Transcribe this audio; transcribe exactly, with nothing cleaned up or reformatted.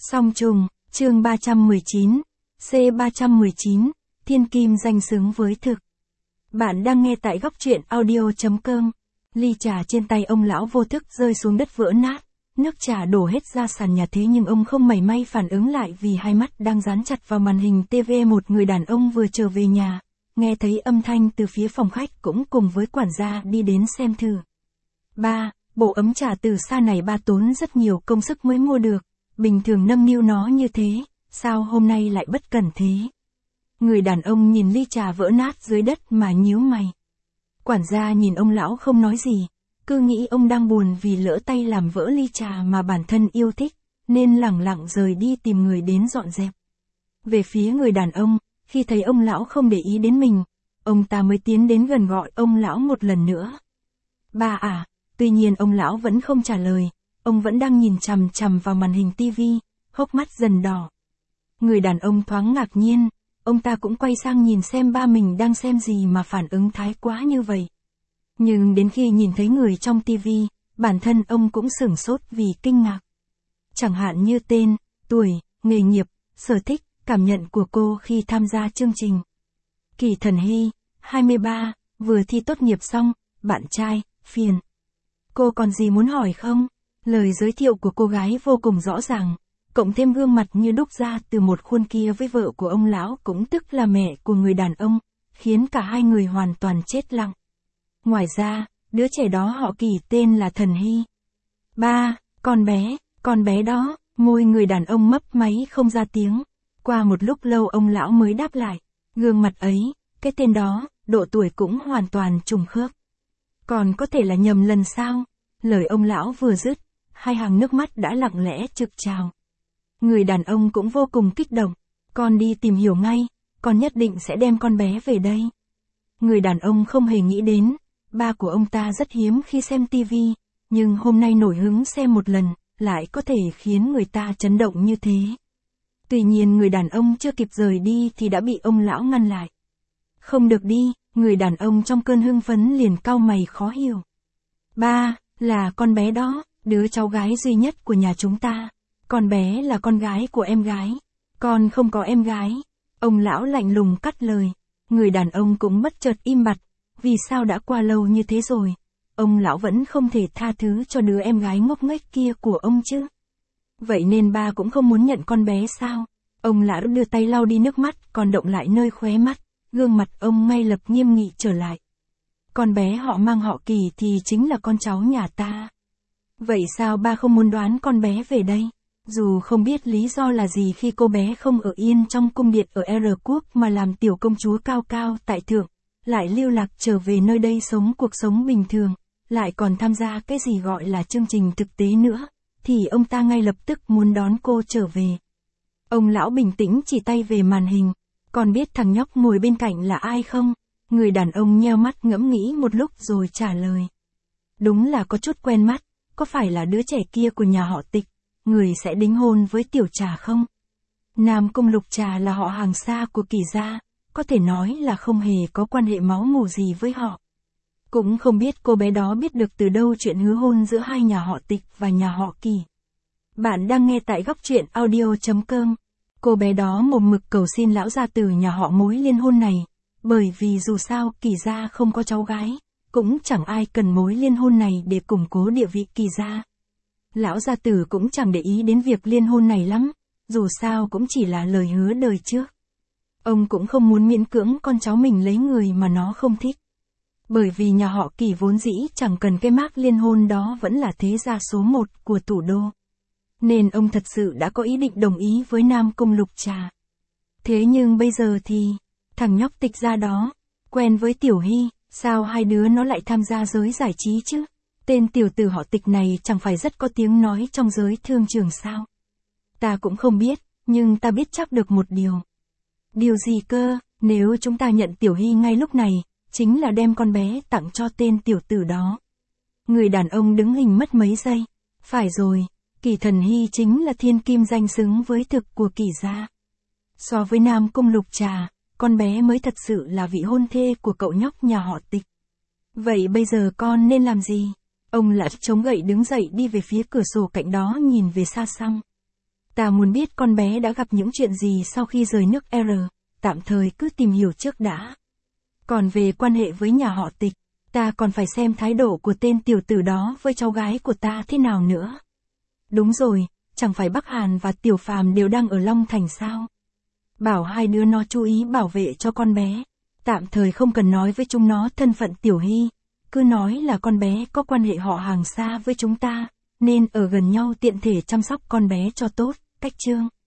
Song trùng, chương ba trăm mười chín, C ba trăm mười chín, thiên kim danh xứng với thực. Bạn đang nghe tại góc truyện audio.com. Ly trà trên tay ông lão vô thức rơi xuống đất vỡ nát, nước trà đổ hết ra sàn nhà, thế nhưng ông không mảy may phản ứng lại vì hai mắt đang dán chặt vào màn hình ti vi. Một người đàn ông vừa trở về nhà, nghe thấy âm thanh từ phía phòng khách cũng cùng với quản gia đi đến xem thử. Ba, bộ ấm trà từ xa này ba tốn rất nhiều công sức mới mua được, bình thường nâng niu nó như thế, sao hôm nay lại bất cẩn thế? Người đàn ông nhìn ly trà vỡ nát dưới đất mà nhíu mày. Quản gia nhìn ông lão không nói gì, cứ nghĩ ông đang buồn vì lỡ tay làm vỡ ly trà mà bản thân yêu thích, nên lẳng lặng rời đi tìm người đến dọn dẹp. Về phía người đàn ông, khi thấy ông lão không để ý đến mình, ông ta mới tiến đến gần gọi ông lão một lần nữa. Ba à, tuy nhiên ông lão vẫn không trả lời, ông vẫn đang nhìn chằm chằm vào màn hình tivi, hốc mắt dần đỏ. Người đàn ông thoáng ngạc nhiên, ông ta cũng quay sang nhìn xem ba mình đang xem gì mà phản ứng thái quá như vậy. Nhưng đến khi nhìn thấy người trong tivi, bản thân ông cũng sửng sốt vì kinh ngạc. Chẳng hạn như tên, tuổi, nghề nghiệp, sở thích, cảm nhận của cô khi tham gia chương trình. Kỳ Thần Hy, hai mươi ba, vừa thi tốt nghiệp xong, bạn trai, phiền. Cô còn gì muốn hỏi không? Lời giới thiệu của cô gái vô cùng rõ ràng, cộng thêm gương mặt như đúc ra từ một khuôn kia với vợ của ông lão cũng tức là mẹ của người đàn ông, khiến cả hai người hoàn toàn chết lặng. Ngoài ra, đứa trẻ đó họ Kỳ tên là Thần Hy. Ba, con bé, con bé đó, môi người đàn ông mấp máy không ra tiếng. Qua một lúc lâu ông lão mới đáp lại, gương mặt ấy, cái tên đó, độ tuổi cũng hoàn toàn trùng khớp. Còn có thể là nhầm lần sao? Lời ông lão vừa dứt, hai hàng nước mắt đã lặng lẽ trực trào. Người đàn ông cũng vô cùng kích động, con đi tìm hiểu ngay, con nhất định sẽ đem con bé về đây. Người đàn ông không hề nghĩ đến, ba của ông ta rất hiếm khi xem tivi, nhưng hôm nay nổi hứng xem một lần, lại có thể khiến người ta chấn động như thế. Tuy nhiên người đàn ông chưa kịp rời đi thì đã bị ông lão ngăn lại. Không được đi, người đàn ông trong cơn hưng phấn liền cau mày khó hiểu. Ba, là con bé đó, đứa cháu gái duy nhất của nhà chúng ta. Con bé là con gái của em gái. Con không có em gái. Ông lão lạnh lùng cắt lời. Người đàn ông cũng bất chợt im bặt. Vì sao đã qua lâu như thế rồi, ông lão vẫn không thể tha thứ cho đứa em gái ngốc nghếch kia của ông chứ? Vậy nên ba cũng không muốn nhận con bé sao? Ông lão đưa tay lau đi nước mắt còn động lại nơi khóe mắt, gương mặt ông ngay lập nghiêm nghị trở lại. Con bé họ mang họ Kỳ thì chính là con cháu nhà ta. Vậy sao ba không muốn đoán con bé về đây? Dù không biết lý do là gì khi cô bé không ở yên trong cung điện ở R quốc mà làm tiểu công chúa cao cao tại thượng, lại lưu lạc trở về nơi đây sống cuộc sống bình thường, lại còn tham gia cái gì gọi là chương trình thực tế nữa, thì ông ta ngay lập tức muốn đón cô trở về. Ông lão bình tĩnh chỉ tay về màn hình, còn biết thằng nhóc ngồi bên cạnh là ai không? Người đàn ông nheo mắt ngẫm nghĩ một lúc rồi trả lời. Đúng là có chút quen mắt, có phải là đứa trẻ kia của nhà họ Tịch, người sẽ đính hôn với Tiểu Trà không? Nam Cung Lục Trà là họ hàng xa của Kỳ gia, có thể nói là không hề có quan hệ máu mủ gì với họ. Cũng không biết cô bé đó biết được từ đâu chuyện hứa hôn giữa hai nhà họ Tịch và nhà họ Kỳ. Bạn đang nghe tại góc truyện audio.com. Cô bé đó mồm mực cầu xin lão gia tử nhà họ mối liên hôn này, bởi vì dù sao Kỳ gia không có cháu gái, cũng chẳng ai cần mối liên hôn này để củng cố địa vị Kỳ gia. Lão gia tử cũng chẳng để ý đến việc liên hôn này lắm, dù sao cũng chỉ là lời hứa đời trước. Ông cũng không muốn miễn cưỡng con cháu mình lấy người mà nó không thích. Bởi vì nhà họ Kỳ vốn dĩ chẳng cần cái mác liên hôn đó vẫn là thế gia số một của thủ đô. Nên ông thật sự đã có ý định đồng ý với Nam Cung Lục Trà. Thế nhưng bây giờ thì, thằng nhóc Tịch gia đó, quen với Tiểu Hy, sao hai đứa nó lại tham gia giới giải trí chứ? Tên tiểu tử họ Tịch này chẳng phải rất có tiếng nói trong giới thương trường sao? Ta cũng không biết, nhưng ta biết chắc được một điều. Điều gì cơ? Nếu chúng ta nhận Tiểu Hy ngay lúc này, chính là đem con bé tặng cho tên tiểu tử đó. Người đàn ông đứng hình mất mấy giây. Phải rồi, Kỳ Thần Hy chính là thiên kim danh xứng với thực của Kỳ gia. So với Nam Cung Lục Trà, con bé mới thật sự là vị hôn thê của cậu nhóc nhà họ Tịch. Vậy bây giờ con nên làm gì? Ông lật chống gậy đứng dậy đi về phía cửa sổ cạnh đó nhìn về xa xăm. Ta muốn biết con bé đã gặp những chuyện gì sau khi rời nước R, tạm thời cứ tìm hiểu trước đã. Còn về quan hệ với nhà họ Tịch, ta còn phải xem thái độ của tên tiểu tử đó với cháu gái của ta thế nào nữa. Đúng rồi, chẳng phải Bắc Hàn và Tiểu Phàm đều đang ở Long Thành sao? Bảo hai đứa nó chú ý bảo vệ cho con bé. Tạm thời không cần nói với chúng nó thân phận Tiểu Hy, cứ nói là con bé có quan hệ họ hàng xa với chúng ta, nên ở gần nhau tiện thể chăm sóc con bé cho tốt, Cách Trương.